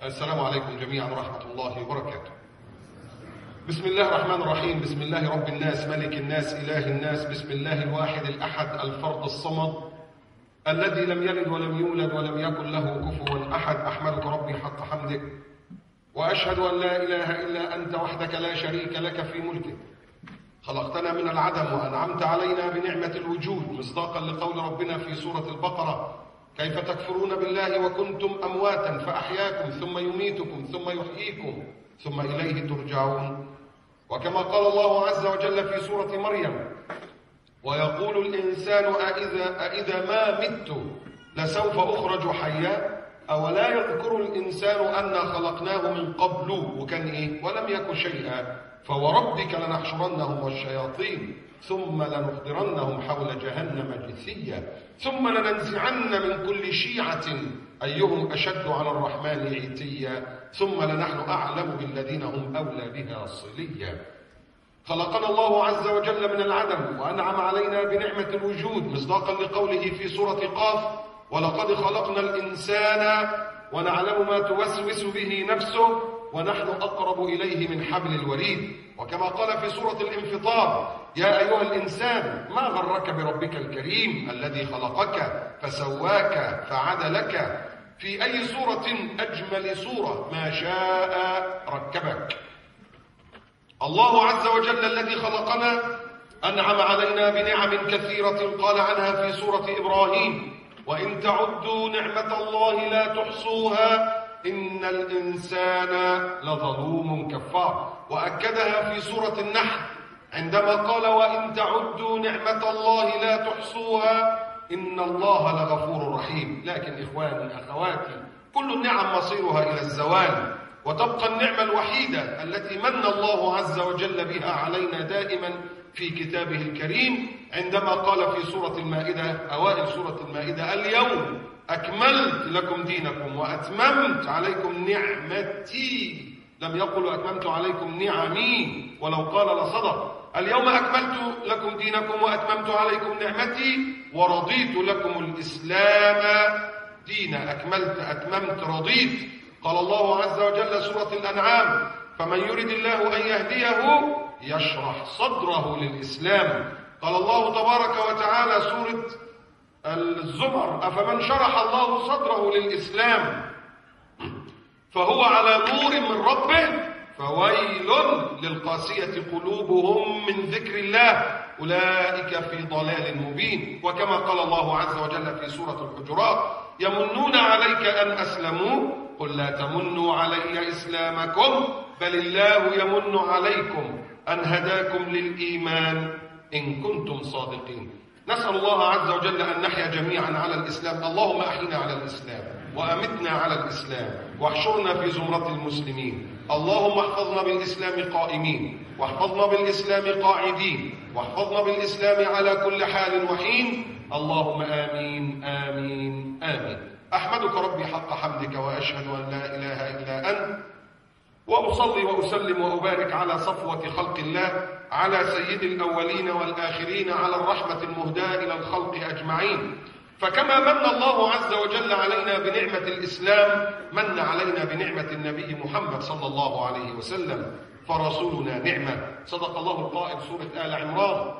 السلام عليكم جميعا ورحمة الله وبركاته. بسم الله الرحمن الرحيم. بسم الله رب الناس ملك الناس إله الناس. بسم الله الواحد الأحد الفرد الصمد الذي لم يلد ولم يولد ولم يكن له كفوا أحد. أحمدك ربي حق حمدك، وأشهد أن لا إله إلا أنت وحدك لا شريك لك في ملكك. خلقتنا من العدم وأنعمت علينا بنعمة الوجود، مصداقا لقول ربنا في سورة البقرة: كيف تكفرون بالله وكنتم أمواتا فأحياكم ثم يميتكم ثم يحييكم ثم إليه ترجعون. وكما قال الله عز وجل في سورة مريم: ويقول الإنسان أإذا ما مت لسوف أخرج حيا أولا يذكر الإنسان أنا خلقناه من قبل وكان إيه ولم يك شيئا فوربك لنحشرنهم والشياطين ثم لنحضرنهم حول جهنم جثيا ثم لننزعن من كل شيعة أيهم أشد على الرحمن عتيا ثم لنحن أعلم بالذين هم أولى بها صليا. خلقنا الله عز وجل من العدم وأنعم علينا بنعمة الوجود، مصداقا لقوله في سورة قاف: ولقد خلقنا الإنسان ونعلم ما توسوس به نفسه ونحن أقرب إليه من حبل الوريد. وكما قال في سورة الانفطار: يا أيها الإنسان ما غرك بربك الكريم الذي خلقك فسواك فعدلك في أي صورة أجمل صورة ما شاء ركبك. الله عز وجل الذي خلقنا أنعم علينا بنعم كثيرة قال عنها في سورة إبراهيم: وإن تعدوا نعمة الله لا تحصوها إن الإنسان لظلوم كفار. وأكدها في سورة النحل عندما قال: وإن تعدوا نعمة الله لا تحصوها إن الله لغفور رحيم. لكن إخواني أخواتي، كل النعم مصيرها إلى الزوال، وتبقى النعمة الوحيدة التي من الله عز وجل بها علينا دائما في كتابه الكريم عندما قال في سورة المائدة، أوائل سورة المائدة: اليوم أكملت لكم دينكم وأتممت عليكم نعمتي. لم يقل أتممت عليكم نعمي، ولو قال لصدق. اليوم أكملت لكم دينكم وأتممت عليكم نعمتي ورضيت لكم الإسلام دينا. أكملت، أتممت، رضيت. قال الله عز وجل سورة الأنعام: فمن يرد الله أن يهديه يشرح صدره للإسلام. قال الله تبارك وتعالى سورة الزمر: أفمن شرح الله صدره للإسلام فهو على نور من ربه فويل للقاسية قلوبهم من ذكر الله أولئك في ضلال مبين. وكما قال الله عز وجل في سورة الحجرات: يمنون عليك أن أسلموا قل لا تمنوا علي إسلامكم بل الله يمن عليكم أن هداكم للإيمان إن كنتم صادقين. نسأل الله عز وجل أن نحيا جميعا على الإسلام. اللهم أحينا على الإسلام وأمتنا على الإسلام واحشرنا في زمرة المسلمين. اللهم احفظنا بالإسلام قائمين، واحفظنا بالإسلام قاعدين، واحفظنا بالإسلام على كل حال وحين. اللهم آمين آمين آمين. أحمدك ربي حق حمدك، وأشهد أن لا إله إلا أنت، وأصلي وأسلم وأبارك على صفوة خلق الله، على سيد الأولين والآخرين، على الرحمة المهداة إلى الخلق أجمعين. فكما من الله عز وجل علينا بنعمة الإسلام من علينا بنعمة النبي محمد صلى الله عليه وسلم، فرسولنا نعمة. صدق الله القائل سورة آل عمران: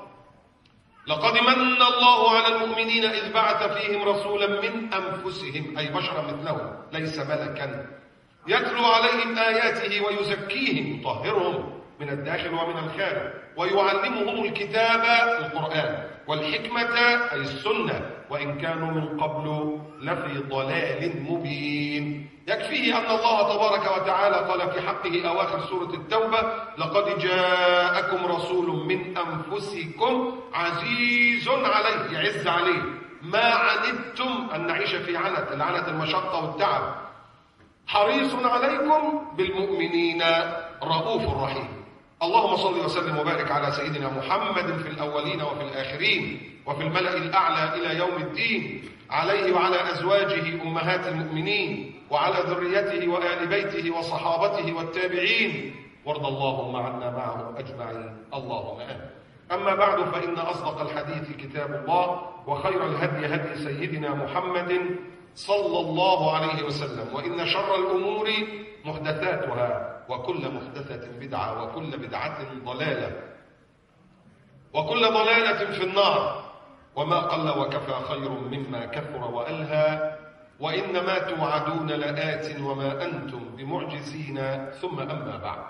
لقد من الله على المؤمنين إذ بعث فيهم رسولا من أنفسهم، أي بشرا مثلهم ليس ملكا، يتلو عليهم آياته ويزكيهم، يطهرهم من الداخل ومن الخارج، ويعلمهم الكتاب القرآن والحكمة أي السنة، وإن كانوا من قبل لفي ضلال مبين. يكفيه أن الله تبارك وتعالى قال في حقه أواخر سورة التوبة: لقد جاءكم رسول من أنفسكم عزيز عليه، يعز عليه ما عنتم، أن نعيش في عنت، العنت المشقة والتعب، حريص عليكم بالمؤمنين رؤوف رحيم. اللهم صل وسلم وبارك على سيدنا محمد في الأولين وفي الآخرين وفي الملأ الأعلى إلى يوم الدين، عليه وعلى أزواجه أمهات المؤمنين وعلى ذريته وآل بيته وصحابته والتابعين، وارض اللهم عنا معهم أجمعين. اللهم آمين. أما بعد، فإن أصدق الحديث كتاب الله، وخير الهدي هدي سيدنا محمد صلى الله عليه وسلم: وإن شر الأمور محدثاتها، وكل محدثة بدعة، وكل بدعة ضلالة، وكل ضلالة في النار، وما قل وكفى خير مما كثر وألهى، وإنما توعدون لآت وما أنتم بمعجزين. ثم أما بعد،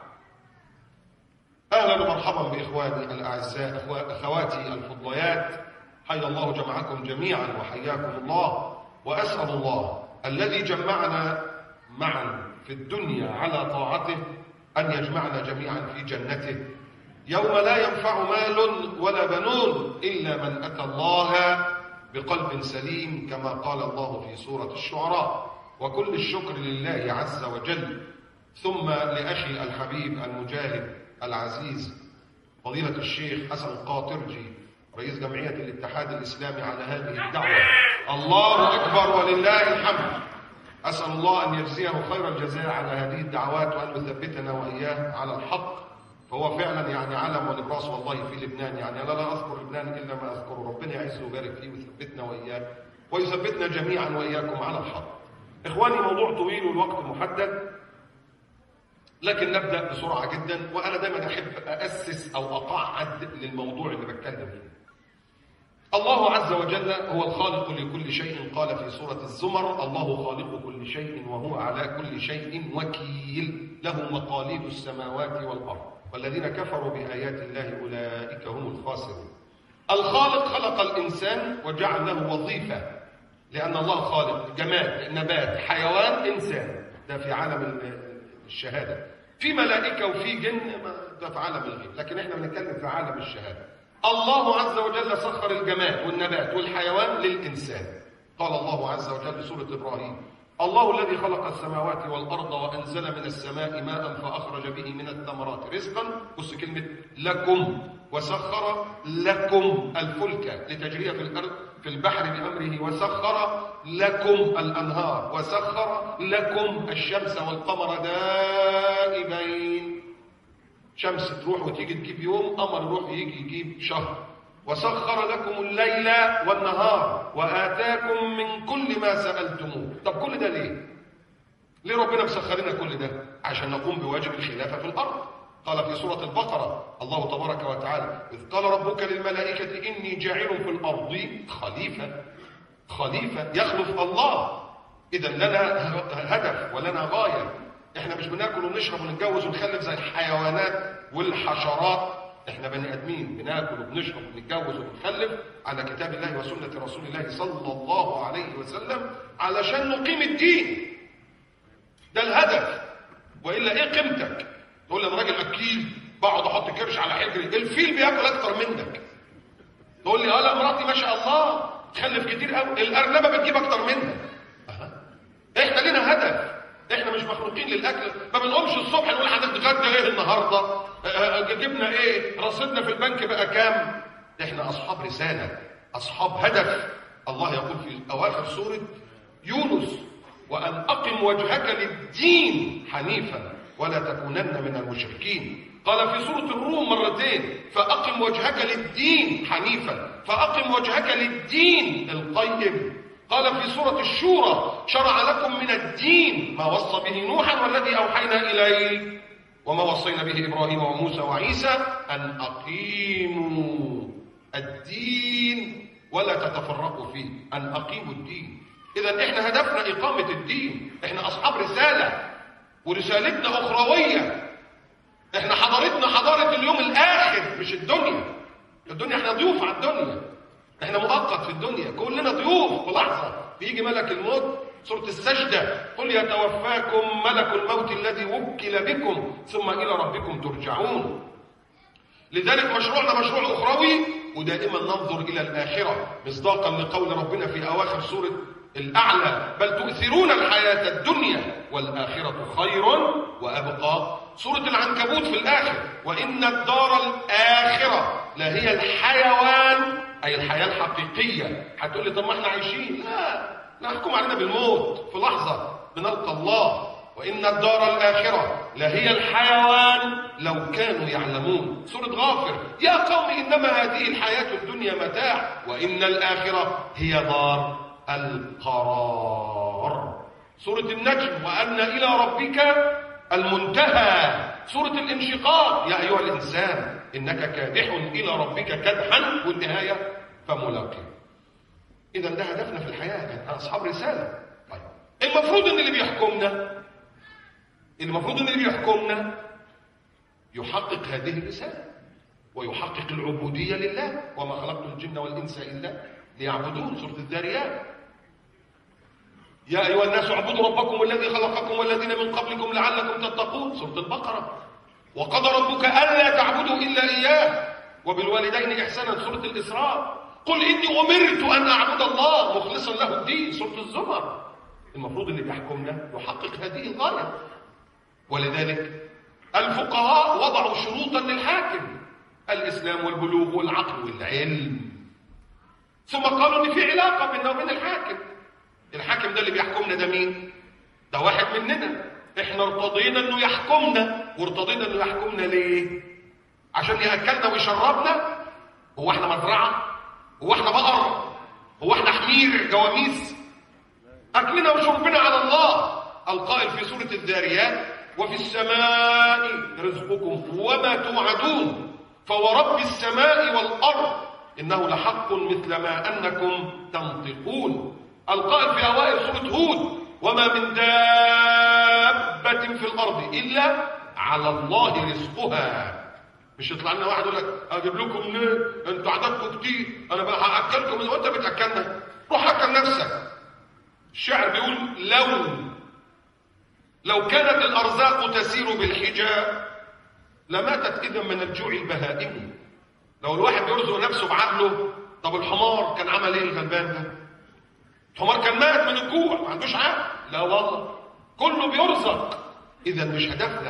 أهلا ومرحبا بإخواني الأعزاء، أخواتي الفضليات، حيا الله جمعكم جميعا وحياكم الله. وأسأل الله الذي جمعنا معا في الدنيا على طاعته أن يجمعنا جميعا في جنته يوم لا ينفع مال ولا بنون إلا من أتى الله بقلب سليم، كما قال الله في سورة الشعراء. وكل الشكر لله عز وجل، ثم لأخي الحبيب المجاهد العزيز فضيلة الشيخ حسن قاطرجي رئيس جمعية الاتحاد الإسلامي على هذه الدعوة. الله أكبر ولله الحمد. أسأل الله أن يجزيه خير الجزاء على هذه الدعوات، وأن يثبتنا وإياه على الحق، فهو فعلا يعني علم ونبراس والله في لبنان. يعني أنا لا أذكر لبنان إلا ما أذكره. ربنا يعزه ويبارك فيه ويثبتنا وإياه ويثبتنا جميعا وإياكم على الحق. إخواني، موضوع طويل والوقت محدد، لكن نبدأ بسرعة جدا. وأنا دائما أحب أأسس أو أقعد للموضوع اللي بتكلم فيه. الله عز وجل هو الخالق لكل شيء، قال في سورة الزمر: الله خالق كل شيء وهو على كل شيء وكيل، له مقاليد السماوات والأرض، والذين كفروا بآيات الله أولئك هم الخاسرون. الخالق خلق الإنسان وجعل له وظيفة، لأن الله خالق جماد، نبات، حيوان، إنسان. ده في عالم الشهادة. في ملائكة وفي جن، ده في عالم الغيب، لكن احنا بنتكلم في عالم الشهادة. الله عز وجل سخر الجماد والنبات والحيوان للإنسان. قال الله عز وجل في سورة إبراهيم: الله الذي خلق السماوات والأرض وأنزل من السماء ماء فأخرج به من الثمرات رزقا، بص كلمة لكم، وسخر لكم الفلك لتجري في البحر بأمره، وسخر لكم الأنهار، وسخر لكم الشمس والقمر دائبين. شمس تروح وتيجي تجيب يوم، قمر يروح يجي يجيب شهر. وسخر لكم الليل والنهار وآتاكم من كل ما سألتموه. طب كل ده ليه؟ ليه ربنا مسخر لنا كل ده؟ عشان نقوم بواجب الخلافة في الأرض. قال في سورة البقرة الله تبارك وتعالى: إذ قال ربك للملائكة إني جاعل في الأرض خليفة يخلف الله. إذا لنا هدف ولنا غاية. احنا مش بناكل ونشرب ونتجوز ونخلف زي الحيوانات والحشرات. احنا بني ادمين بناكل وبنشرب ونتجوز ونخلف على كتاب الله وسنة رسول الله صلى الله عليه وسلم، علشان نقيم الدين. ده الهدف. والا ايه قيمتك؟ تقول لي انا راجل اكيل، بقعد احط كرش على حجري. الفيل بياكل اكتر منك. تقول لي لا مراتي ما شاء الله تخلف كتير قوي. الارنبه بتجيب اكتر منك. احنا لنا هدف. احنا مش مخلوقين للاكل. ما بنقومش الصبح نقول هنتغدى ايه النهارده، جبنا ايه، رصيدنا في البنك بقى كام. احنا اصحاب رساله، اصحاب هدف. الله يقول في اواخر سوره يونس: وان اقم وجهك للدين حنيفا ولا تكونن من المشركين. قال في سوره الروم مرتين: فاقم وجهك للدين حنيفا، فاقم وجهك للدين القيم. قال في سورة الشورى: شرع لكم من الدين ما وصى به نوحا والذي أوحينا إليه وما وصينا به إبراهيم وموسى وعيسى أن أقيموا الدين ولا تتفرقوا فيه. أن أقيموا الدين. إذا إحنا هدفنا إقامة الدين. إحنا أصحاب رسالة، ورسالتنا أخروية. إحنا حضارتنا حضارة اليوم الآخر، مش الدنيا. الدنيا إحنا ضيوف على الدنيا. احنا مؤقت في الدنيا، كلنا ضيوف. في لحظه بيجي ملك الموت. سوره السجده: قل يتوفاكم ملك الموت الذي وكل بكم ثم الى ربكم ترجعون. لذلك مشروعنا مشروع اخروي، ودائما ننظر الى الاخره، مصداقا لقول ربنا في اواخر سوره الاعلى: بل تؤثرون الحياه الدنيا والاخره خير وابقى. سوره العنكبوت في الاخر: وان الدار الاخره لهي الحيوان، أي الحياة الحقيقية. هتقول لي طب ما احنا عايشين. لا نحكم علينا بالموت، في لحظة بنلقى الله. وإن الدار الآخرة لهي الحيوان لو كانوا يعلمون. سورة غافر: يا قوم إنما هذه الحياة الدنيا متاع وإن الآخرة هي دار القرار. سورة النجم وأن إلى ربك المنتهى. سورة الانشقاق يا أيها الإنسان إنك كادح إلى ربك كدحا، والنهاية فملاقيه. إذا ده هدفنا في الحياة، احنا أصحاب رسالة. طيب المفروض إن اللي بيحكمنا يحقق هذه الرسالة ويحقق العبودية لله. وما خلقت الجن والإنس إلا ليعبدون. سورة الذاريات يا أيها الناس اعبدوا ربكم الذي خلقكم والذين من قبلكم لعلكم تتقون. سورة البقرة وقضى ربك ألا تعبدوا إلا إياه وبالوالدين إحسانا. سورة الإسراء قل إني أمرت أن أعبد الله مخلصا له الدين. سورة الزمر. المفروض اللي بيحكمنا يحقق هذه الغاية. ولذلك الفقهاء وضعوا شروطا للحاكم: الإسلام والبلوغ والعقل والعلم. ثم قالوا إن في علاقة بيننا وبين الحاكم. الحاكم ده اللي بيحكمنا ده مين؟ ده واحد مننا. احنا ارتضينا انه يحكمنا. وارتضينا انه يحكمنا ليه؟ عشان ياكلنا ويشربنا؟ هو احنا مزرعه؟ هو احنا بقر؟ هو احنا حمير جواميس؟ اكلنا وشربنا على الله. القائل في سوره الذاريات وفي السماء رزقكم وما توعدون فورب السماء والارض انه لحق مثل ما انكم تنطقون. القائل في اوائل سوره هود وما من دابة في الارض الا على الله رزقها. مش يطلع لنا واحد يقول لك اجيب لكم منين؟ انتوا عددكم كتير، انا بقى هاكلكم وانت بتاكلنا. روح اكل نفسك. الشاعر بيقول لو كانت الارزاق تسير بالحجاب لماتت اذا من الجوع البهائم. لو الواحد بيرزق نفسه بعقله، طب الحمار كان عمل ايه الغلبان ده؟ الحمار كان مات من الجوع، ما عندوش عقل. لا والله كله بيرزق. اذا مش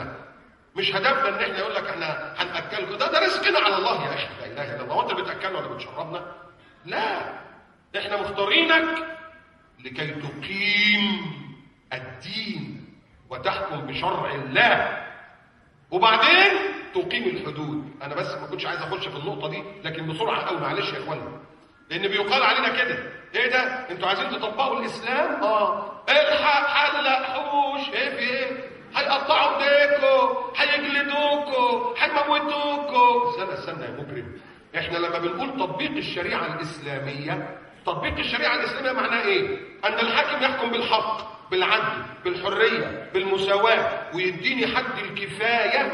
هدفنا ان احنا يقول لك احنا هناكلكم. ده رزقنا على الله يا اخي. لا اله الا الله. وانت بتاكلنا ولا بتشربنا؟ لا، احنا مختارينك لكي تقيم الدين وتحكم بشرع الله، وبعدين تقيم الحدود. انا بس ما كنتش عايز اخش في النقطه دي، لكن بسرعه قوي معلش يا اخوانا، لان بيقال علينا كده ايه ده؟ انتوا عايزين تطبقوا الاسلام؟ الحق حلق حوش. ايه في ايه؟ هيقطعوا ايديكوا، هيجلدوكوا، هيموتوكوا. استنى يا مجرم. احنا لما بنقول تطبيق الشريعه الاسلاميه، تطبيق الشريعه الاسلاميه معناه ايه؟ ان الحاكم يحكم بالحق، بالعدل، بالحريه، بالمساواه، ويديني حد الكفايه،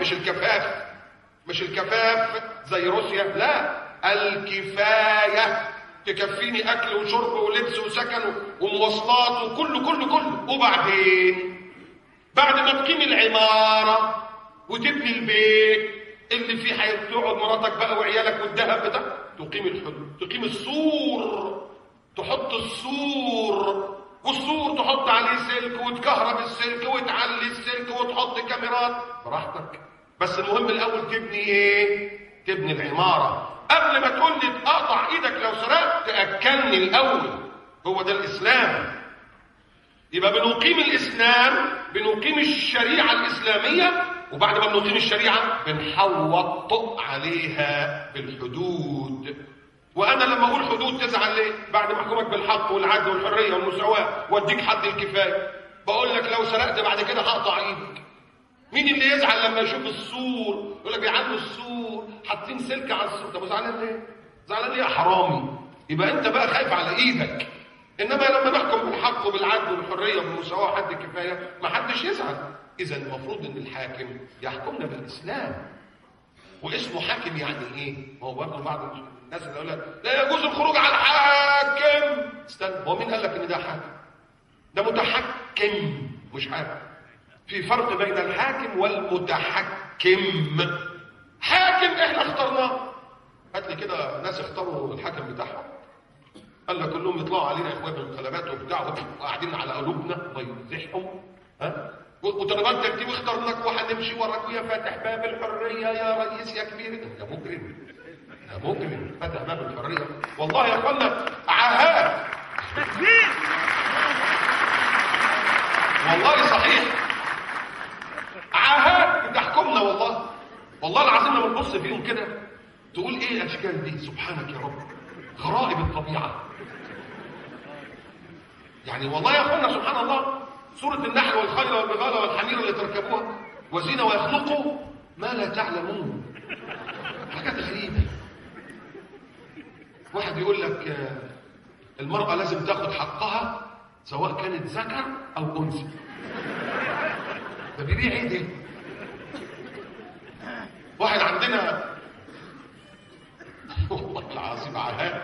مش الكفاف زي روسيا، لا، الكفايه تكفيني اكل وشرب ولبس وسكن ومواصلات وكله. وبعدين بعد ما تقيم العماره وتبني البيت اللي فيه هتقعد مراتك بقى وعيالك والذهب بتاعك، تقيم الحدود، تقيم السور، تحط السور، والسور تحط عليه سلك وتكهرب السلك وتعلي السلك وتحط كاميرات براحتك. بس المهم الاول تبني ايه؟ تبني العماره. قبل ما تقول لي اقطع ايدك لو سرقت، تاكلني الاول. هو ده الاسلام. يبقى بنقيم الاسلام، بنقيم الشريعه الاسلاميه، وبعد ما بنقيم الشريعه بنحوط عليها بالحدود. وانا لما اقول حدود تزعل ليه؟ بعد ما احكمك بالحق والعدل والحريه والمساواه واديك حد الكفايه، بقول لك لو سرقت بعد كده هقطع ايدك. مين اللي يزعل لما يشوف السور يقول لك بيعدوا السور حاطين سلك على السور؟ طب زعلان ليه؟ زعلان ليه يا حرامي؟ يبقى انت بقى خايف على ايدك. انما لما نحكم بالحق وبالعدل وبالحريه وبالمساواه حد الكفايه ما حدش يزعل. اذا المفروض ان الحاكم يحكمنا بالاسلام. واسمه حاكم يعني ايه؟ ما هو برضه بعض الناس اللي يقول لك لا يجوز الخروج على الحاكم. استنى، هو مين قال لك ان ده حاكم؟ ده متحكم مش حاكم. في فرق بين الحاكم والمتحكم. حاكم احنا اخترناه. هات لي كده ناس اختاروا الحاكم بتاعهم، قال لك كلهم يطلعوا علينا يا اخوان بالانقلابات وبتاع وقاعدين على قلوبنا الله يزحهم. وتربط ترتيب اخترناك وهنمشي وراك ويا فاتح باب الحريه يا رئيس يا كبير. يا مجرم فاتح باب الحريه. والله يا اخوانا عاهات تكبير، والله صحيح عاهات بتحكمنا. والله العظيم لما تبص فيهم كده تقول ايه الاشكال دي؟ سبحانك يا رب، غرائب الطبيعه. يعني والله يا اخوانا سبحان الله، سورة النحل والخيل والبغال والحمير اللي تركبوها وزينة ويخلقوا ما لا تعلمون. حاجات غريبة. واحد يقول لك المرأة لازم تاخد حقها سواء كانت ذكر أو أنثى. ده بيبيع ايه ده؟ واحد عندنا والله العظيم عهاد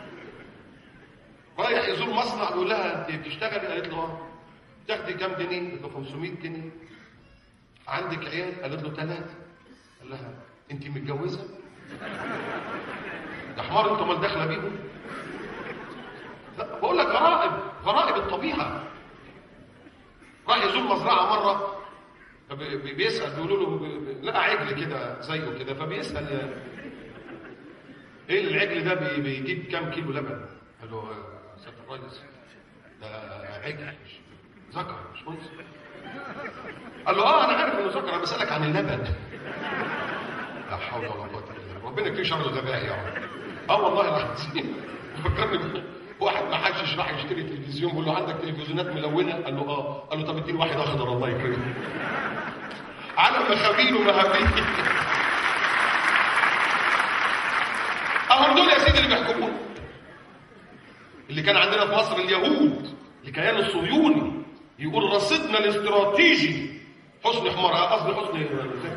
رايح يزور مصنع، بيقول لها انت بتشتغلي؟ قالت له اه. تاخدي كام جنيه؟ قالت له 500 جنيه. عندك عيال؟ قالت له 3. قال لها انت متجوزه؟ ده حمار انت، امال داخله بيهم؟ لا بقول لك غرائب الطبيعه. راح يزور مزرعه مره، بيسال، بيقولوا له لقى عجل كده زيه كده، فبيسال ايه العجل ده بيجيب كام كيلو لبن؟ قال له يا سياده الريس ده عجل مش ذكر مش انثى. قال له اه انا عارف انه ذكر، انا بسالك عن اللبن. لا حول ولا قوه الا بالله، ربنا يكفيه شر الغباء يا رب. اه والله العظيم فكرني واحد ما حدش راح يشتري تلفزيون، بيقول له عندك تلفزيونات ملونه؟ قال له اه. قال له طب اديني واحد اخضر الله يكرمك. على مخابيل ومهابيل. اهم دول يا سيدي اللي بيحكمونا. اللي كان عندنا في مصر اليهود، الكيان الصهيوني، يقول رصدنا الاستراتيجي حسني حمار، قصدي حسني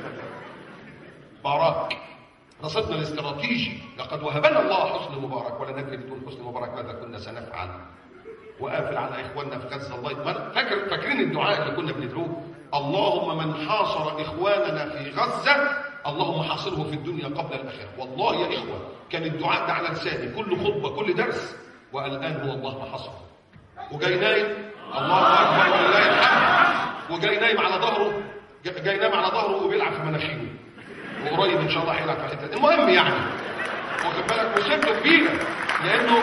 مبارك. رصدنا الاستراتيجي، لقد وهبنا الله حسني مبارك ولا ندري بدون حسني مبارك ماذا كنا سنفعل. وقافل على اخواننا في غزه الله. فاكرين الدعاء اللي كنا بندعوه؟ اللهم من حاصر اخواننا في غزه اللهم حاصره في الدنيا قبل الاخره. والله يا اخوه كان الدعاء ده على لساني كل خطبه كل درس، والان هو الله ما حصره. وجاي نايم الله اكبر ولله الحمد، وجاي نايم على ظهره، جاي نايم على ظهره وبيلعب في مناخيره، وقريب ان شاء الله هيلعب في حته. المهم يعني واخد بالك مصيبته كبيره، لانه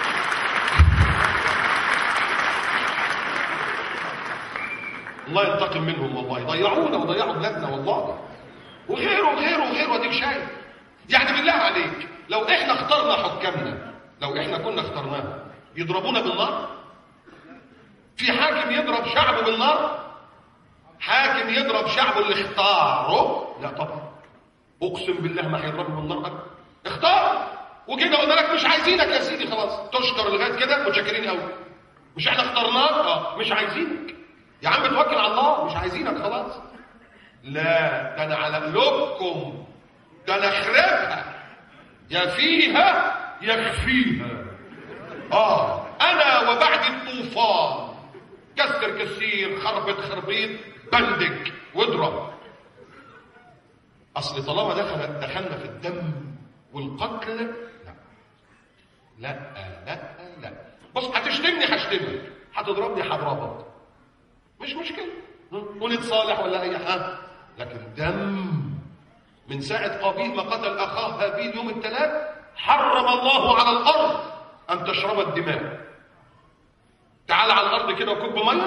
الله ينتقم منهم والله، ضيعونا وضيعوا بلادنا والله، وغيره وغيره وغيره. وديك شايف يعني بالله عليك لو احنا اخترنا حكامنا، لو احنا كنا اخترناهم يضربونا بالنار؟ في حاكم يضرب شعبه بالنار؟ حاكم يضرب شعبه اللي اختاره؟ لا طبعا، اقسم بالله ما هيضربه بالنار ابدا. اختار وكده قلنا لك مش عايزينك يا سيدي، خلاص تشكر لغايه كده، متشكرين قوي. مش احنا اخترناك؟ اه مش عايزينك يا عم، توكل على الله، مش عايزينك خلاص. لا ده انا على قلوبكم، ده انا اخربها يا فيها يكفيها. انا وبعد الطوفان كسر كسير خربط خربيط بندج واضرب. اصل طالما دخلنا في الدم والقتل، لا لا لا لا. بص هتشتمني هشتمك، هتضربني هضربك، مش مشكله، ونتصالح ولا اي حاجه. لكن دم من ساعه قابيل ما قتل اخاه هابيل يوم الثلاث حرم الله على الارض ان تشرب الدماء. تعال على الارض كده وكب ميه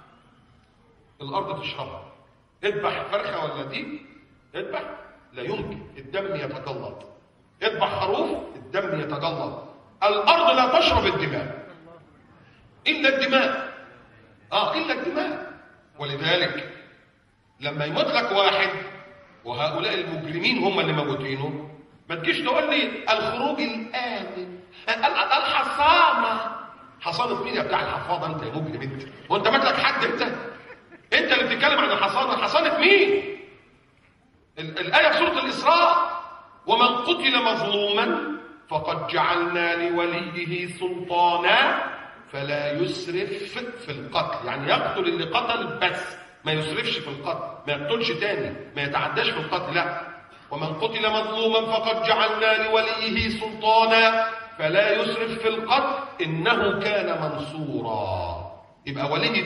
الارض تشربها. اذبح فرخه ولا ديك، اذبح، لا يمكن، الدم يتجلط. اذبح خروف الدم يتجلط. الارض لا تشرب الدماء الا الدماء، الا الدماء. ولذلك لما يموت لك واحد وهؤلاء المجرمين هم اللي موتينه، ما تجيش تقول لي الخروج الآمن، الحصانة. حصانة مين يا بتاع الحفاظة انت يا مجرم انت؟ وانت مات لك حد انت؟ انت اللي بتتكلم عن الحصانة، حصانة مين؟ الآية في سورة الإسراء ومن قتل مظلوما فقد جعلنا لوليه سلطانا فلا يسرف في القتل. يعني يقتل اللي قتل بس، ما يسرفش في القتل، ما يقتلش تاني، ما يتعداش في القتل، لا. ومن قتل مظلوما فقد جعلنا لوليه سلطانا فلا يسرف في القتل انه كان منصورا. يبقى ولي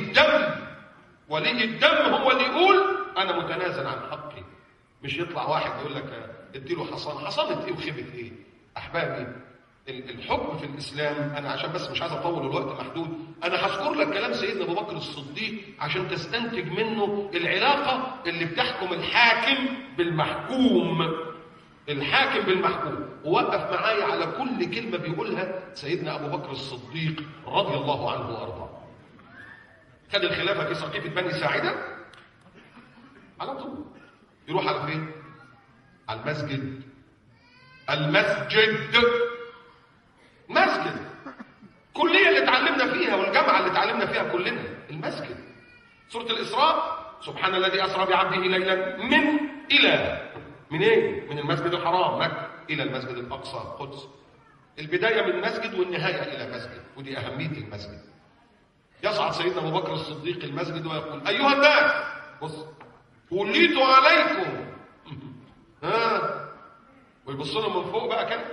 الدم هو اللي يقول انا متنازل عن حقي، مش يطلع واحد يقول لك اديله حصانه. حصانه ايه وخيبه ايه؟ احبابي الحكم في الاسلام، انا عشان بس مش عايز اطول الوقت محدود، انا هذكر لك كلام سيدنا ابو بكر الصديق عشان تستنتج منه العلاقه اللي بتحكم الحاكم بالمحكوم. الحاكم بالمحكوم. ووقف معايا على كل كلمه بيقولها سيدنا ابو بكر الصديق رضي الله عنه وارضاه. خد الخلافة في سقيفة بني ساعدة، على طول يروح على فين؟ على المسجد. المسجد كلية اللي اتعلمنا فيها والجامعة اللي اتعلمنا فيها كلنا، المسجد. سورة الإسراء: سبحان الذي أسرى بعبده ليلا من ايه؟ من المسجد الحرام مكة إلى المسجد الأقصى القدس. البداية من مسجد والنهاية إلى مسجد، ودي أهمية المسجد. يصعد سيدنا أبو بكر الصديق المسجد ويقول: أيها الناس، بص، وليت عليكم. ويبص لهم من فوق بقى كده.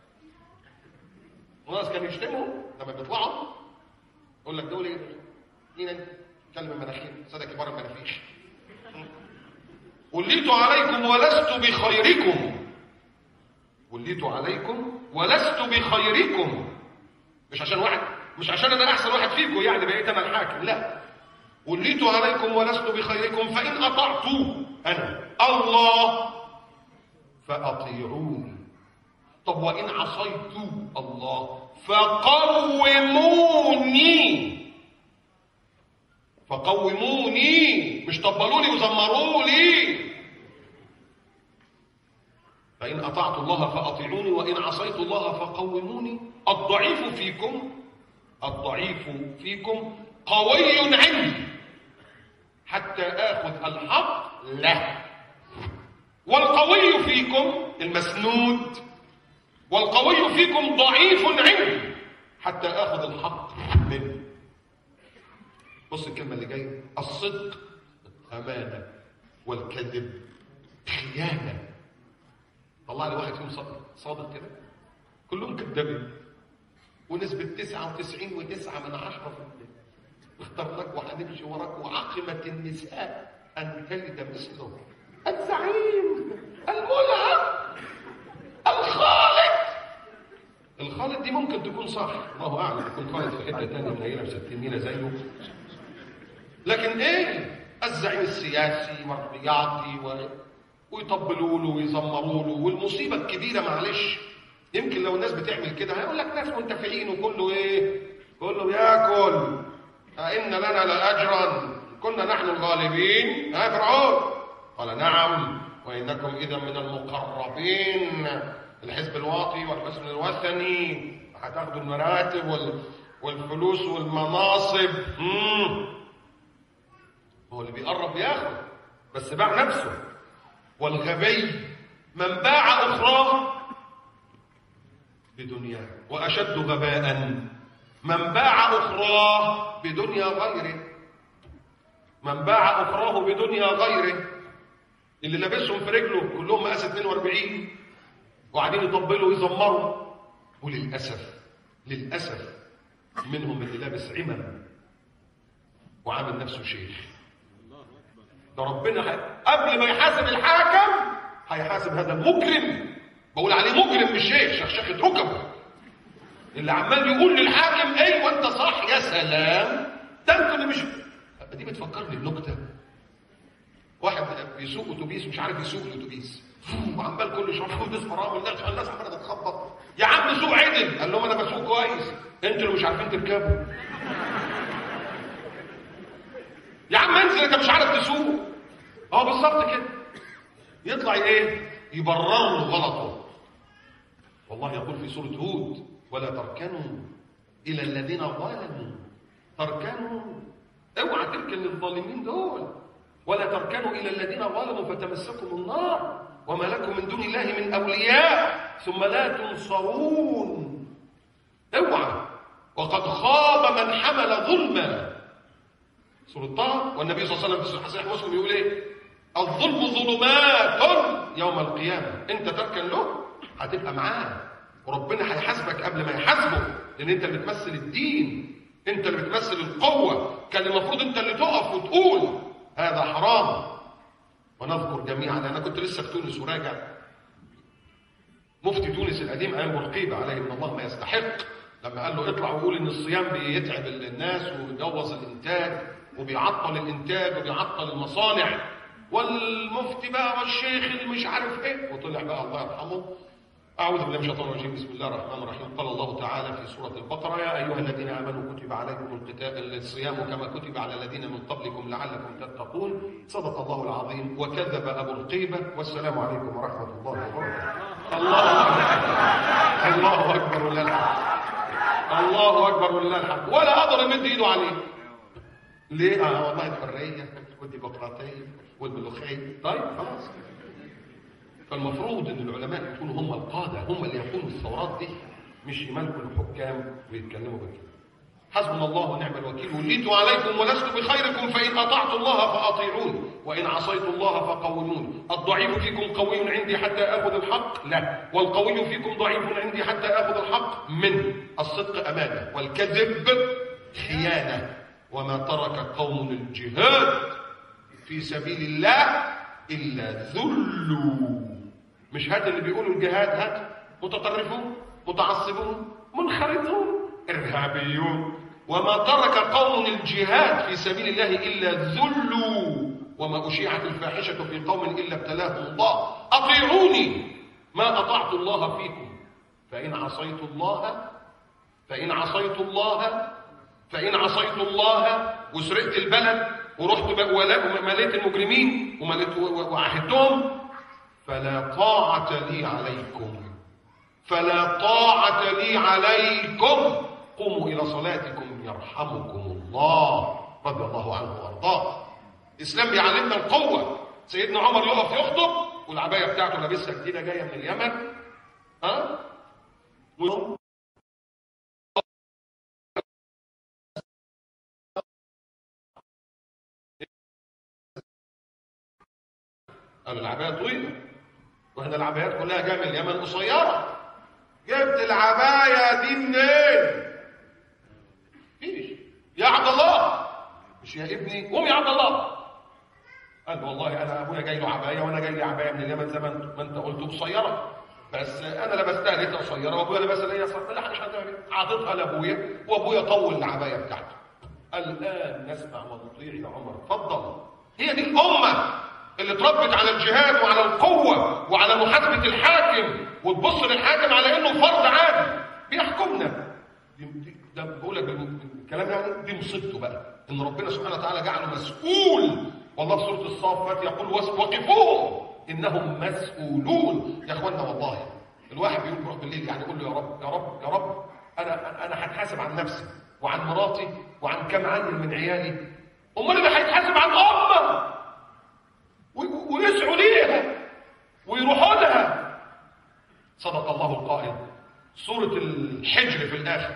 الناس كانوا يشتموا لما بيطلعوا، يقول لك دول ايه؟ مين كلمة مناخير، سادة كبار المنافيش. وليت عليكم ولست بخيركم. وليت عليكم ولست بخيركم. مش عشان انا احسن واحد فيكم يعني بقيت انا الحاكم، لا. وليت عليكم ولست بخيركم، فان اطعت انا الله فاطيعوني. طب وان عصيت الله فقوموني، مش طبلوا لي وزمروا لي. فإن أطعت الله فأطيعوني وإن عصيت الله فقوموني. الضعيف فيكم قوي عندي حتى آخذ الحق له، والقوي فيكم المسنود، والقوي فيكم ضعيف عندي حتى آخذ الحق منه. بص الكلمة اللي جاية: الصدق أمانة، والكذب خيانة. طلع لي واحد فيهم صادق كده، كلهم كذابين، ونسبة 99.9%. اختار لك وهنمشي وراك، وعقمت النساء أن تلد مثله. الزعيم، الملهم، الخالد دي ممكن تكون صح، الله أعلم، يكون خالد في حتة تانية منيلة ب60 زيه. لكن ايه؟ الزعيم السياسي والرياضي ويطبلوا له ويزمروا له. والمصيبه الكبيره، معلش، يمكن لو الناس بتعمل كده هيقول لك ناس منتفعين وكله ايه؟ كله ياكل. أئن لنا لاجرا كنا نحن الغالبين. فرعون قال: نعم وانكم اذا من المقربين. الحزب الواطي والحزب الوثني هتاخدوا المراتب والفلوس والمناصب. هو اللي بيقرب ياخد، بس باع نفسه. والغبي من باع أخراه بدنياه، وأشد غباء من باع أخراه بدنيا غيره. من باع أخراه بدنيا غيره، اللي لابسهم في رجله كلهم مقاس 42 وقاعدين يطبلوا ويزمروا. للأسف منهم اللي لابس عمم وعامل نفسه شيخ. ده ربنا قبل ما يحاسب الحاكم هيحاسب هذا المجرم. بقول عليه مجرم مش شيخ، شخشخة ركبه اللي عمال يقول للحاكم: ايوه انت صح، يا سلام، ده انتوا اللي مش. دي بتفكرني بنكته. واحد بيسوق اتوبيس ومش عارف يسوق الاتوبيس، وعمال كل شويه يدوس فرامل، الناس عماله تتخبط. يا عم سوق عدل. قال لهم: انا بسوق كويس، انتوا اللي مش عارفين تركبوا. يا عم انزل، انت مش عارف تسوق. بالظبط كده. يطلع ايه؟ يبرر له غلطه. والله يقول في سورة هود: ولا تركنوا إلى الذين ظلموا. تركنوا، اوعى تركن للظالمين دول. ولا تركنوا إلى الذين ظلموا فتمسكم النار وما لكم من دون الله من أولياء ثم لا تنصرون. اوعى. وقد خاب من حمل ظلما. سورة طه. والنبي صلى الله عليه وسلم في صحيح مسلم يقول ايه؟ الظلم ظلمات يوم القيامة. انت تركن له هتبقى معاه، وربنا هيحاسبك قبل ما يحاسبه، لان انت اللي بتمثل الدين، انت اللي بتمثل القوة. كان المفروض انت اللي تقف وتقول هذا حرام. ونذكر جميعا، انا كنت لسه في تونس وراجع، مفتي تونس القديم ايام بورقيبة عليه من الله ما يستحق، لما قال له اطلع وقول ان الصيام بيتعب الناس وبيبوظ الانتاج وبيعطل الانتاج وبيعطل المصانع، والمفتي بقى والشيخ اللي مش عارف ايه، وطلع بقى الله يرحمه أعوذ بالله من الشيطان الرجيم. بسم الله الرحمن الرحيم. قال الله تعالى في سورة البقرة: يا أيها الذين آمنوا كتب عليكم الصيام كما كتب على الذين من قبلكم لعلكم تتقون. صدق الله العظيم وكذب أبو القيبة. والسلام عليكم ورحمة الله وبركاته. الله أكبر ولله الحمد. الله أكبر ولله الحمد. ولا أقدر أمد إيده عليه. ليه؟ والله الحرية والديمقراطية والملوخية. طيب خلاص. فالمفروض ان العلماء يكونوا هم القاده، هم اللي يقوموا الثورات دي، مش يملكوا الحكام ويتكلموا بالكلام. حسبنا الله ونعم الوكيل. وليت عليكم ولست بخيركم فان اطعت الله فاطيعون وان عصيت الله فقومون. الضعيف فيكم قوي عندي حتى اخذ الحق؟ لا. والقوي فيكم ضعيف عندي حتى اخذ الحق منه. الصدق امانه والكذب خيانه. وما ترك قوم الجهاد في سبيل الله الا ذلوا. مش هات اللي بيقولوا الجهاد، هات متطرفون متعصبون منخرطون ارهابيون. وما ترك قوم الجهاد في سبيل الله الا ذلوا. وما اشيعت الفاحشه في قوم الا ابتلاهم الله. اطيعوني ما اطعت الله فيكم. فان عصيت الله وسرقت البلد ورحت ومليت المجرمين وعهدتهم فلا طاعة لي عليكم. قوموا إلى صلاتكم يرحمكم الله. رضي الله عنه وارضاه. الإسلام بيعلمنا القوة. سيدنا عمر يقف يخطب والعباية بتاعته لابسها جديدة جاية من اليمن، قالوا العباية طويلة واحنا العبايات كلها جايه من اليمن قصيره. جبت العبايه دي منين؟ فيش. يا عبد الله، مش يا ابني، قوم يا عبد الله. قال والله انا ابويا جاي له عبايه وانا جاي لي عبايه من اليمن زي ما انت قلت قصيره، بس انا لبستها لقيتها قصيره وابويا لبسها ليا قصيره. لا مش هتعمل. عاطتها لابويا وابويا طول العبايه بتاعته. الان نسمع ونطيع يا عمر. اتفضل. هي دي الامه اللي اتربت على الجهاد وعلى القوة وعلى محاسبة الحاكم، وتبص للحاكم على انه فرد عادي بيحكمنا. ده بقول لك الكلام يعني دي مصيبته بقى، ان ربنا سبحانه وتعالى جعله مسؤول. والله في سورة الصافات يقول: وقفوهم انهم مسؤولون. يا اخوانا والله الواحد بيروح بالليل يعني يقول له: يا رب يا رب يا رب، انا هتحاسب عن نفسي وعن مراتي وعن كم عيل من عيالي، امال اللي هيتحاسب عن امه ويسعوا ليها ويروحوا لها. صدق الله القائل. سورة الحجر في الآخر: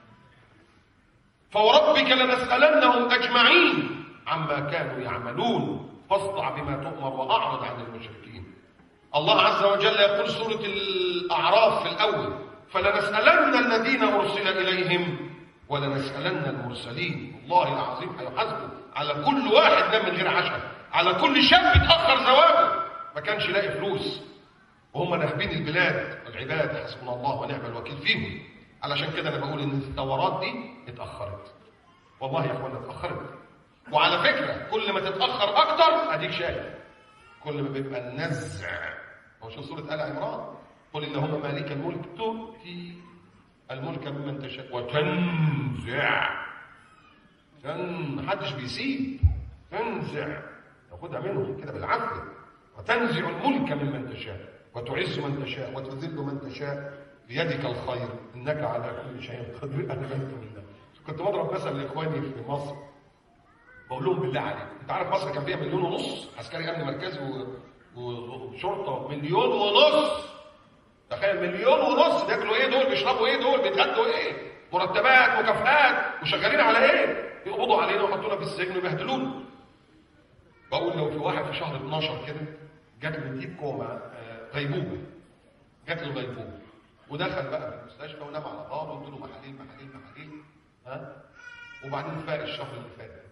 فوربك لنسألنهم أجمعين عما كانوا يعملون فاصدع بما تؤمر وأعرض عن المشركين. الله عز وجل يقول سورة الأعراف في الأول: فلنسألن الذين أرسل إليهم ولنسألن المرسلين. الله العظيم هيحاسبه على كل واحد نام من غير عشاء، على كل شاب اتأخر زواجه ما كانش لاقي فلوس وهم ناهبين البلاد والعباد. حسبنا الله ونعم الوكيل فيهم. علشان كده انا بقول ان الثورات دي اتأخرت. والله يا اخوانا اتأخرت. وعلى فكرة كل ما تتأخر اكتر اديك شايف كل ما بيبقى النزع. هو شوف سورة آل عمران: قل اللهم مالك الملك تؤتي الملك ممن تشاء وتنزع. محدش بيسيب، تنزع تاخدها منهم كده بالعافيه. وتنزع الملك ممن تشاء وتعز من تشاء وتذل من تشاء بيدك الخير انك على كل شيء قدير. انا كنت بضرب مثل لاخواني في مصر بقول لهم: بالله عليك، انت عارف مصر كان فيها 1.5 مليون عسكري امن مركزي وشرطه؟ 1.5 مليون. تخيل 1.5 مليون. بياكلوا ايه دول؟ بيشربوا ايه دول؟ بيتغدوا ايه؟ مرتبات مكافآت وشغالين على ايه؟ يقبضوا علينا ويحطونا في السجن ويبهدلونا. بقول لو في واحد في شهر 12 كده جات له ديب كوما، غيبوبه، جات له غيبوبه ودخل بقى في المستشفى ونام على ظهره وادوا له محاليل وبعدين فاق الشهر اللي فات.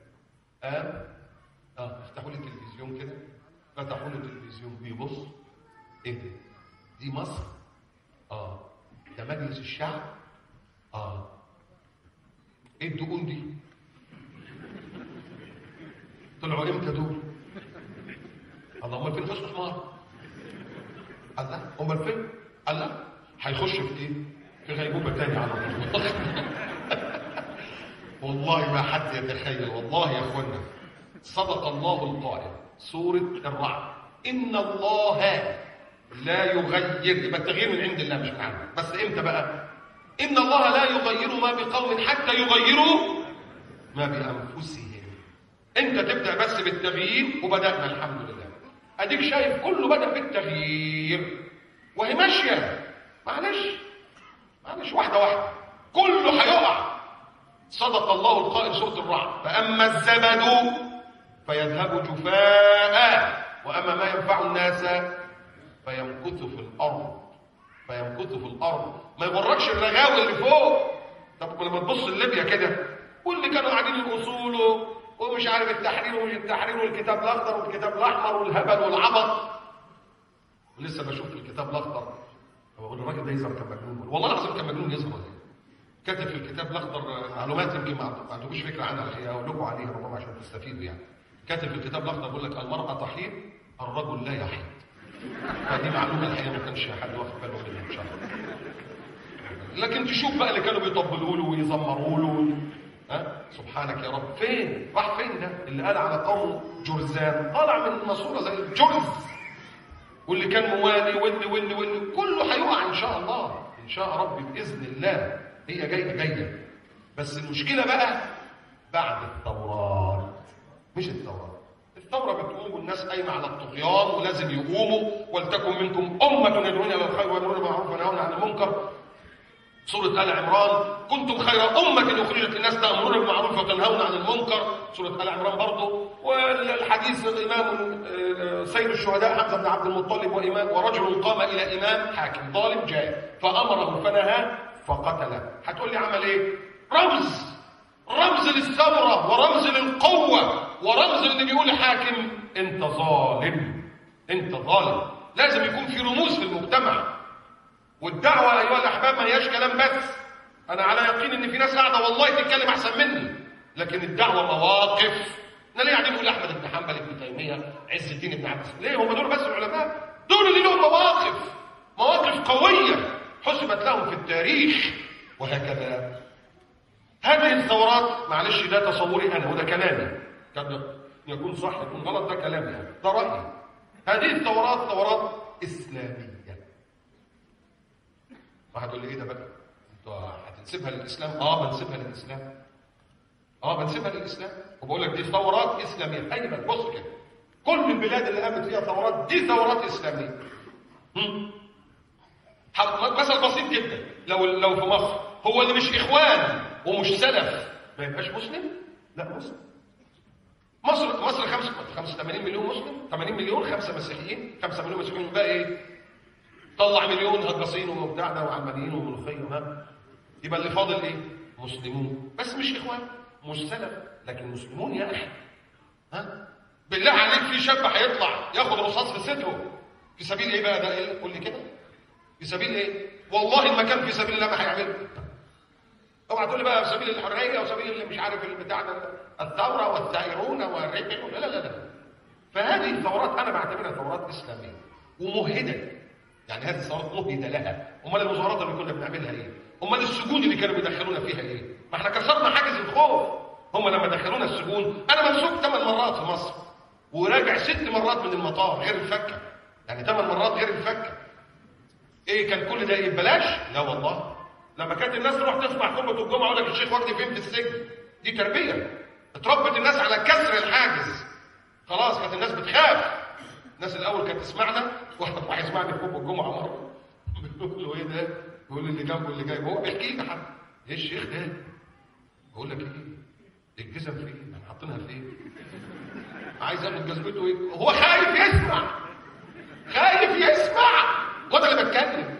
افتحوا لي التلفزيون كده، فتحوا له التلفزيون بيبص: ايه ده؟ دي مصر؟ ده مجلس الشعب؟ ايه الدقون دي؟ طلعوا امتى دول؟ الله، امال فين حسن حمار؟ الله، امال فين؟ الله، هيخش في ايه؟ في غيبوبه تاني على طول. والله ما حد يتخيل، والله يا اخوانا. صدق الله القائل، سوره الرعد: ان الله لا يغير، يبقى التغيير من عند الله مش من عندك. بس امتى بقى؟ ان الله لا يغير ما بقوم حتى يغيروا ما بانفسهم. انت تبدا بس بالتغيير، وبدانا الحمد لله. اديك شايف كله بدا بالتغيير وهي ماشيه. معلش واحده واحده، كله هيقع. صدق الله القائل سوره الرعد: فاما الزبد فيذهب جفاء واما ما ينفع الناس فيمكث في الارض. ما يغركش الرغاوي اللي فوق. طب لما تبص لليبيا كده، واللي كانوا قاعدين الاصول ومش عارف التحرير ومش التحرير والكتاب الاخضر والكتاب الاحمر والهبل والعبط. ولسه بشوف في الكتاب الاخضر، بقول الراجل ده يظهر كان مجنون، والله العظيم كان مجنون يظهر. كاتب في الكتاب الاخضر معلومات يمكن ما عندكوش فكره عنها الحقيقه، اقول لكم عليها ربما عشان تستفيدوا يعني. كاتب في الكتاب الاخضر بيقول لك: المراه تحيض، الرجل لا يحيض. فدي معلومه الحقيقه ما كانش حد واخد باله منها ان شاء الله. لكن تشوف بقى اللي كانوا بيطبلوا له ويزمروا له، سبحانك يا رب. فين راح؟ فين ده اللي قال على قوم جرذان؟ طالع من الماسوره زي الجرذ. واللي كان موالي واللي كله هيقع ان شاء الله، ان شاء ربي باذن الله. هي جايه. بس المشكله بقى بعد الثورات، مش الثورات. الثوره بتقوم والناس قايمه على الطغيان ولازم يقوموا، ولتكن منكم امه يدعون الى الخير ويامرون بالمعروف وينهون عن المنكر. سورة آل عمران: كنتم خير أمة أخرجت للناس تأمرون بالمعروف وتنهون عن المنكر. سورة آل عمران برضه. والحديث الإمام سيد الشهداء حمزة بن عبد المطلب ورجل قام إلى إمام حاكم ظالم جاء فأمره فنهاه فقتله. هتقول لي عمل إيه؟ رمز للثورة ورمز للقوة ورمز اللي بيقول حاكم أنت ظالم. لازم يكون في رموز في المجتمع. والدعوة أيها الأحباب ما هياش كلام بس. أنا على يقين إن في ناس قاعدة والله تتكلم أحسن مني، لكن الدعوة مواقف. إحنا ليه قاعدين نقول أحمد بن حنبل، ابن تيمية، عز الدين ابن عبد السلام؟ ليه؟ هم دول بس العلماء؟ دول اللي لهم مواقف قوية حسبت لهم في التاريخ. وهكذا هذه الثورات، معلش ده تصوري أنا وده كلامي، قد يكون صح يكون غلط، ده كلامي أنا، ده رأيي. هذه الثورات ثورات إسلامية. هتقول لي ايه ده بقى؟ انت هتنسبها للاسلام؟ بنسبها للاسلام. وبقول لك دي ثورات اسلاميه. ايوه بص كده، كل البلاد اللي قامت فيها ثورات دي ثورات اسلاميه. مثل بسيط جدا، لو في مصر هو اللي مش اخوان ومش سلف ما يبقاش مسلم؟ لا مسلم. مصر 85 مليون مسلم، 80 مليون 5 مسيحيين، 5 مليون مسيحيين، بقى ايه؟ طلع مليون هجاصين ومبتعنا وعلمانيين وملوخيه، يبقى اللي فاضل ايه؟ مسلمون، بس مش اخوان مش سلف، لكن مسلمون يا اخي. بالله عليك، في شاب هيطلع ياخد رصاص في صدره في سبيل ايه بقى؟ ده ايه؟ قول لي كده، في سبيل ايه؟ والله المكان في سبيل الله ما هيعمله. اوعى تقول لي بقى في سبيل الحريه او سبيل اللي مش عارف البتاع ده، الثوره والثائرون والربع، لا. فهذه الثورات انا بعتبرها ثورات اسلاميه ومهده. يعني هذه الثورات مهدة لها. امال المظاهرات اللي كنا بنعملها ايه؟ امال السجون اللي كانوا بيدخلونا فيها ايه؟ ما احنا كسرنا حاجز الخوف. هم لما دخلونا السجون، انا ممسوك 8 مرات في مصر وراجع 6 مرات من المطار غير الفكه. يعني 8 مرات غير الفكه. ايه كان كل ده ايه ببلاش؟ لا والله. لما كانت الناس تروح تسمع خطبه الجمعه يقول لك الشيخ وجدي فين في السجن. دي تربيه. اتربت الناس على كسر الحاجز. خلاص كانت الناس بتخاف. الناس الاول كانت تسمعنا، واحد راح يسمعني في خطبه الجمعه مره بيقول له ايه ده؟ بيقول اللي جنبه اللي جايبه، هو بيحكي لي حد ايه الشيخ ده؟ بقول لك ايه؟ الجزم في ايه؟ احنا حاطينها في ايه؟ عايز اخد جزمته ايه؟ هو خايف يسمع وانا اللي بتكلم.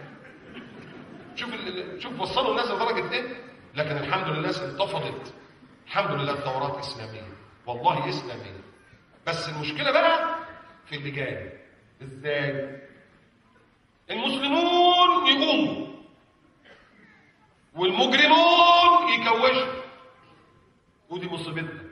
شوف وصلوا الناس لدرجه ايه؟ لكن الحمد لله الناس انتفضت. الحمد لله الثورات اسلاميه، والله اسلاميه. بس المشكله بقى في اللي جاي. ازاي؟ المسلمون يقوموا والمجرمون يكوشوا، ودي مصيبتنا.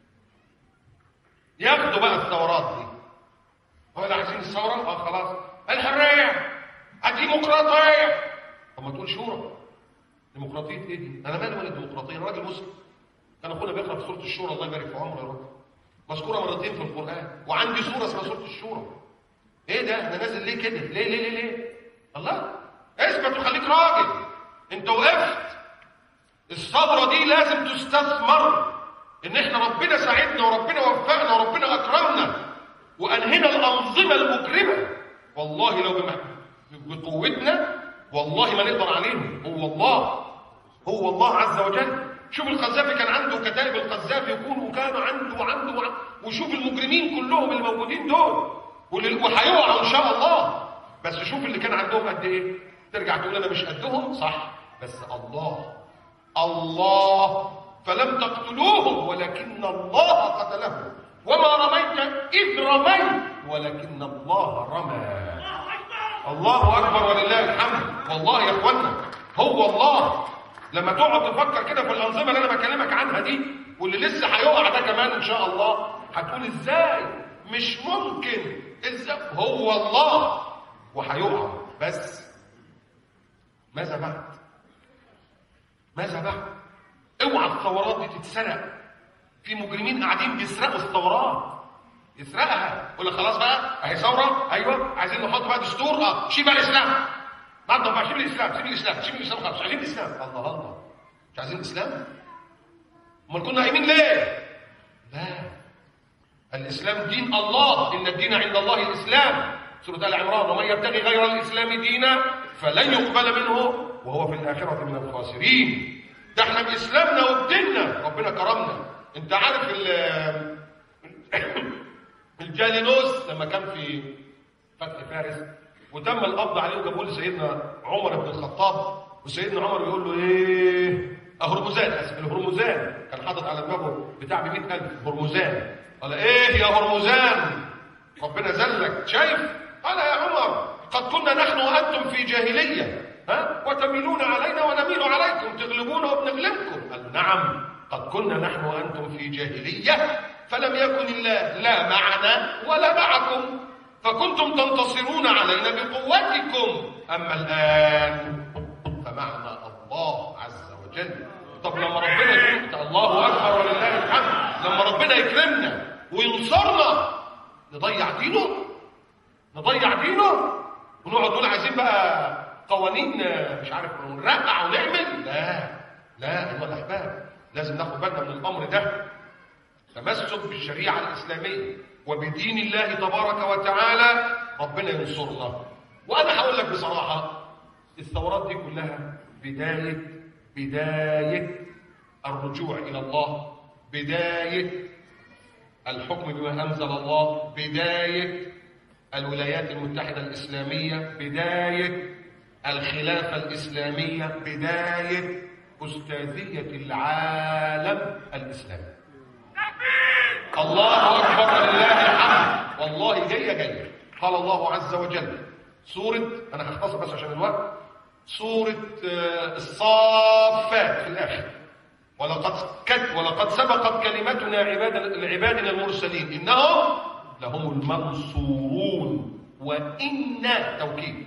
ياخدوا بقى الثورات دي. هو اللي عايزين الثوره؟ خلاص الحريه، الديمقراطيه. تقول شورى. ديمقراطيه ايه دي؟ انا مالي ولا الديمقراطيه؟ انا راجل مسلم. كان اخونا بيقرا في سوره الشورى، الله يبارك في عمره يا رب، مذكوره مرتين في القران، وعندي سوره اسمها سوره الشورى. ايه ده؟ انا نازل ليه كده؟ ليه؟ الله، اثبت وخليك راجل. انت وقفت. الثوره دي لازم تستثمر، ان احنا ربنا ساعدنا وربنا وفقنا وربنا اكرمنا وانهينا الانظمه المجرمه. والله لو بقوتنا والله ما نقدر عليهم. هو الله عز وجل. شوف القذافي كان عنده كتائب القذافي وكان عنده وشوف المجرمين كلهم اللي موجودين دول وهيقعوا ان شاء الله. بس شوف اللي كان عندهم قد ايه. ترجع تقول انا مش قدهم، صح، بس الله فلم تقتلوهم ولكن الله قتلهم وما رميت إذ رميت ولكن الله رمى. الله أكبر ولله الحمد. والله يا اخوانا هو الله. لما تقعد تفكر كده في الأنظمة اللي أنا بكلمك عنها دي واللي لسه هيقع ده كمان إن شاء الله، هتقول إزاي؟ مش ممكن. إزاي؟ هو الله وهيقع. بس ماذا بعد؟ اوعى الثورات دي تتسرق. في مجرمين قاعدين بيسرقوا الثورات، يسرقها. يقول لك خلاص بقى اهي ثوره، ايوه عايزين نحط بقى دستور، شيل بقى الاسلام. بعد ما شيل الاسلام خلاص، مش عايزين الاسلام. الله، مش عايزين الاسلام؟ امال كنا قايمين ليه؟ لا، الاسلام دين الله، ان الدين عند الله الاسلام. سوره ال عمران: ومن يبتغي غير الاسلام دينا فلن يقبل منه وهو في الاخره من الخاسرين. ده احنا باسلامنا وبديننا ربنا كرمنا. انت عارف الجالينوس لما كان في فتح فارس وتم القبض عليه وجابوه لسيدنا عمر بن الخطاب، وسيدنا عمر بيقول له ايه؟ الهرمزان كان حاطط على دماغه بتاع ب 100,000 هرمزان. قال ايه يا هرمزان؟ ربنا ذلك، شايف؟ قال يا عمر قد كنا نحن وانتم في جاهليه، وتميلون علينا ونميل عليكم، تغلبونا وبنغلبكم. قال نعم، قد كنا نحن وانتم في جاهليه فلم يكن الله لا معنا ولا معكم، فكنتم تنتصرون علينا بقوتكم، اما الان فمعنا الله عز وجل. طب لما ربنا يكرمنا، الله اكبر ولله الحمد، لما ربنا يكرمنا وينصرنا نضيع دينه ونقعد نقول عايزين بقى قوانين مش عارف ونرقع ونعمل؟ لا ايها الاحباب، لازم ناخد بالنا من الامر ده. تمسك بالشريعه الاسلاميه وبدين الله تبارك وتعالى ربنا ينصرنا. وانا هقول لك بصراحه، الثورات دي كلها بدايه الرجوع الى الله، بدايه الحكم بما انزل الله، بدايه الولايات المتحده الاسلاميه، بدايه الخلافه الاسلاميه، بدايه استاذيه العالم الاسلامي. الله اكبر ولله الحمد. والله جايه. قال الله عز وجل سوره، انا هختصر بس عشان الوقت، سوره الصافات في الاخر: ولقد سبقت كلمتنا لعبادنا المرسلين انهم لهم المنصورون وإن توكيد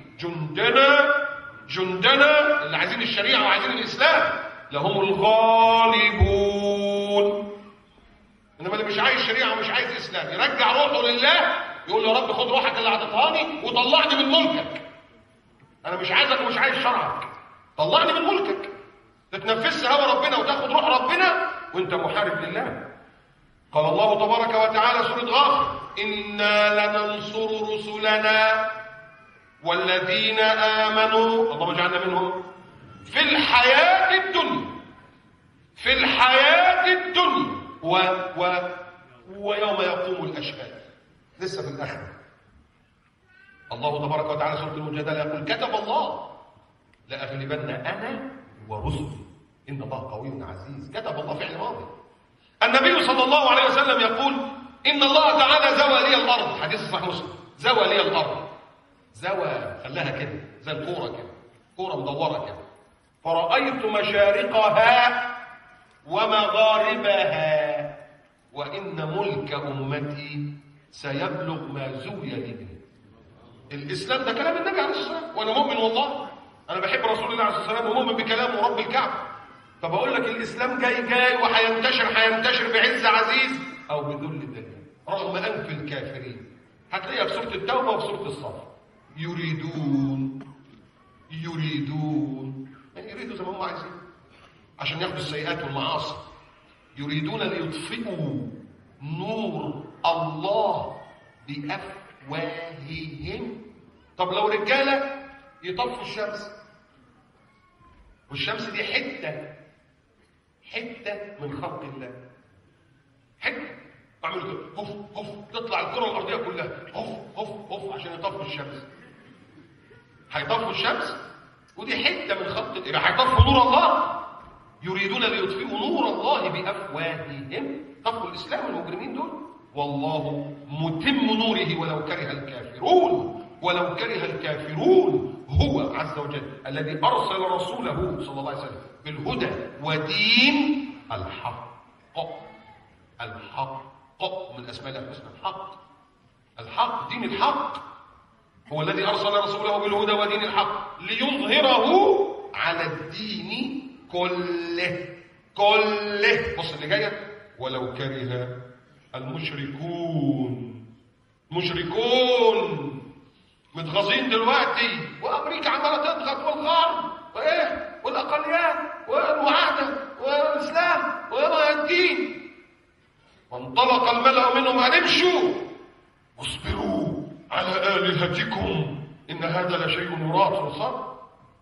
جندنا اللي عايزين الشريعه وعايزين الاسلام لهم الغالبون. انما اللي مش عايز شريعه ومش عايز اسلام يرجع روحه لله، يقول له يا رب خد روحك اللي عطيتهاني وطلعني من ملكك. انا مش عايزك ومش عايز شرعك، طلعني من ملكك. تتنفس هوى ربنا وتاخد روح ربنا وانت محارب لله. قال الله تبارك وتعالى سورة غافر: إنا لننصر رسلنا والذين آمنوا، اللهم اجعلنا منهم، في الحياة الدنيا ويوم يقوم الأشهاد. لسه في الآخرة. الله تبارك وتعالى سورة المجادلة يقول: كتب الله لأغلبن أنا ورسلي إن الله قوي عزيز. كتب الله، فعل ماضي. النبي صلى الله عليه وسلم يقول: إن الله تعالى زوى لي الأرض، حديث صحيح مسلم، زوى لي الأرض، زوى خلاها كده زي الكورة كده، كورة مدورة كده، فرأيت مشارقها ومغاربها وإن ملك أمتي سيبلغ ما زوي لي به. الإسلام ده كلام النبي عليه الصلاة والسلام، وأنا مؤمن والله. أنا بحب رسول الله عليه الصلاة والسلام ومؤمن بكلامه رب الكعبة، فبقول لك الإسلام جاي وهينتشر بعز عزيز أو بذل دليل رغم أنف الكافرين. هتلاقيها في سورة التوبة وفي سورة الصف. يريدون يعني يريدوا زي ما هم عايزين عشان ياخدوا السيئات والمعاصي. يريدون ليطفئوا نور الله بأفواههم. طب لو رجالة يطفوا الشمس، والشمس دي حتة من خلق الله، حتة. اعملوا كده هف هف تطلع الكرة الأرضية كلها هف هف هف عشان يطفوا الشمس. هيطفوا الشمس ودي حتة من خلق الله، يبقى هيطفوا نور الله. يريدون ليطفئوا نور الله بأفواههم. طفوا الإسلام المجرمين دول. والله متم نوره ولو كره الكافرون هو عز وجل الذي أرسل رسوله صلى الله عليه وسلم بالهدى ودين الحق. من أسماء الله الحسنى الحق، دين الحق. هو الذي أرسل رسوله بالهدى ودين الحق ليظهره على الدين كله. بص اللي جايه، ولو كره المشركون. متغاظين دلوقتي، وامريكا عماله تضغط، والغرب والاقليات والمعاهده والاسلام والدين. وانطلق الملأ منهم ان امشوا واصبروا على آلهتكم إن هذا لشيء يراد في الخلق.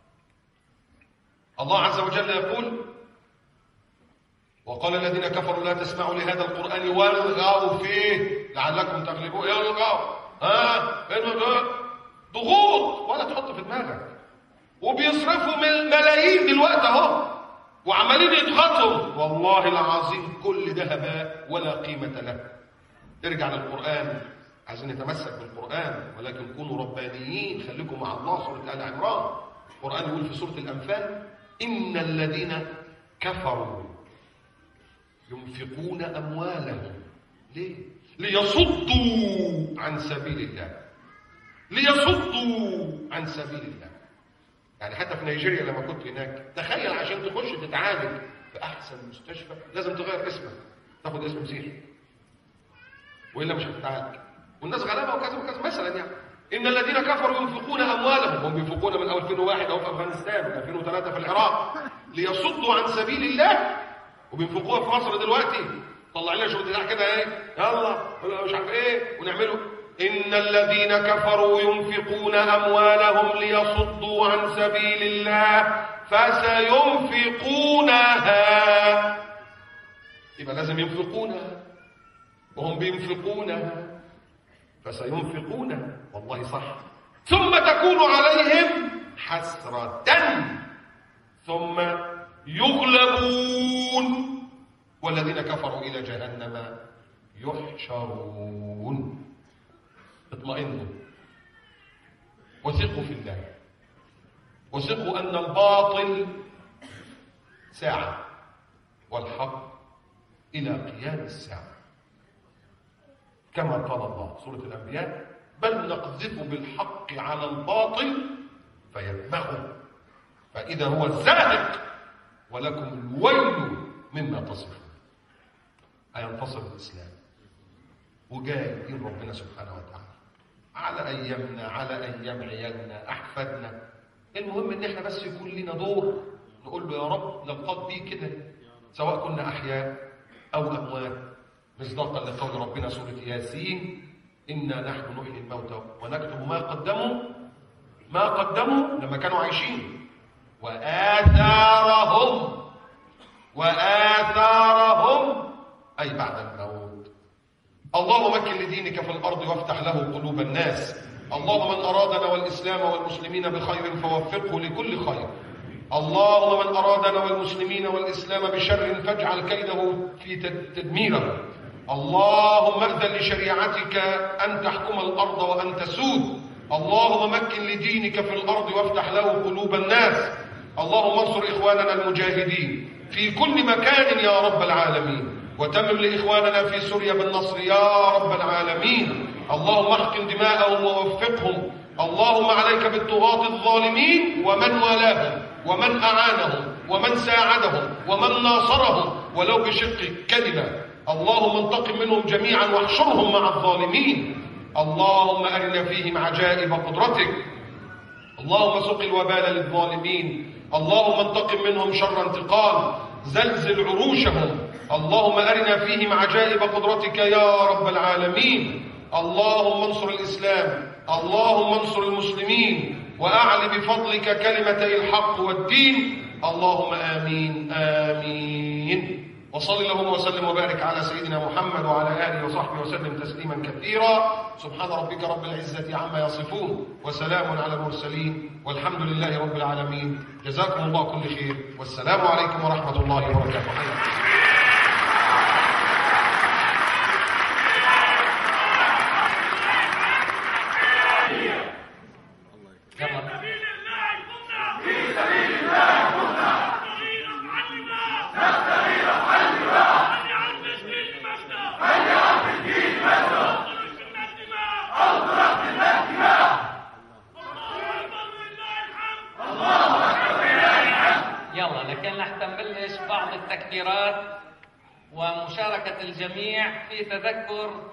الله عز وجل يقول: وقال الذين كفروا لا تسمعوا لهذا القرآن والغوا فيه لعلكم تغلبون. الغوا ضغوط ولا تحط في دماغك. وبيصرفوا من ملايين دلوقتي اهو وعمالين يضغطوا. والله العظيم كل ده هباء ولا قيمة له. ارجع للقرآن. عايزين نتمسك بالقرآن، ولكن كونوا ربانيين. خليكم مع الله. سورة آل عمران القرآن يقول في سورة الأنفال: إن الذين كفروا ينفقون أموالهم ليه؟ ليصدوا عن سبيل الله. يعني حتى في نيجيريا لما كنت هناك، تخيل عشان تخش تتعالج في أحسن مستشفى لازم تغير اسمك، تاخد اسم مسيحي، وإلا مش هتتعالج. والناس غلابه وكذا وكذا مثلا. يعني ان الذين كفروا ينفقون اموالهم، هم بينفقون من 2001 او في افغانستان، من 2003 في العراق، ليصدوا عن سبيل الله، وبينفقوها في مصر دلوقتي. طلع لنا شغل كده يلا مش عارف ونعمله. ان الذين كفروا ينفقون اموالهم ليصدوا عن سبيل الله فسينفقونها. يبقى لازم ينفقونها، وهم بينفقونها فسينفقونها. والله صح. ثم تكون عليهم حسرة ثم يغلبون والذين كفروا إلى جهنم يحشرون. اطمئنوا وثقوا في الله، وثقوا أن الباطل ساعة والحق إلى قيام الساعة، كما قال الله سورة الأنبياء: بل نقذف بالحق على الباطل فيدمغه فإذا هو زاهق ولكم الويل مما تصفون. هينتصر الإسلام وجاي دين ربنا سبحانه وتعالى على أيامنا، على أيام عيالنا، أحفادنا. المهم إن احنا بس يكون لنا دور، نقول له يا رب نبقى بيه كده، سواء كنا أحياء أو أموات، مصداقا لقول ربنا سورة ياسين: إنا نحن نحيي الموتى ونكتب ما قدموا لما كانوا عايشين، وآثارهم أي بعد الموت. اللهم مكن لدينك في الأرض وافتح له قلوب الناس. اللهم من أرادنا والإسلام والمسلمين بخير فوفقه لكل خير. اللهم من أرادنا والمسلمين والإسلام بشر فاجعل كيده في تدميره. اللهم أذن لشريعتك أن تحكم الأرض وأن تسود. اللهم مكن لدينك في الأرض وافتح له قلوب الناس. اللهم انصر إخواننا المجاهدين في كل مكان يا رب العالمين، وتمم لإخواننا في سوريا بالنصر يا رب العالمين. اللهم احقن دماءهم ووفقهم اللهم عليك بالطغاة الظالمين ومن والاهم ومن أعانهم ومن ساعدهم ومن ناصرهم ولو بشق كلمة. اللهم انتقم منهم جميعا واحشرهم مع الظالمين. اللهم أرنا فيهم عجائب قدرتك. اللهم سق الوبال للظالمين. اللهم انتقم منهم شر انتقام. زلزل عروشهم. اللهم أرنا فيهم عجائب قدرتك يا رب العالمين. اللهم انصر الإسلام. اللهم انصر المسلمين وأعل بفضلك كلمتي الحق والدين. اللهم آمين آمين. وصل اللهم وسلم وبارك على سيدنا محمد وعلى آله وصحبه وسلم تسليما كثيرا. سبحان ربك رب العزة عما يصفون وسلام على المرسلين والحمد لله رب العالمين. جزاكم الله كل خير والسلام عليكم ورحمة الله وبركاته. لكن رح نبلش بعض التكبيرات ومشاركة الجميع في تذكر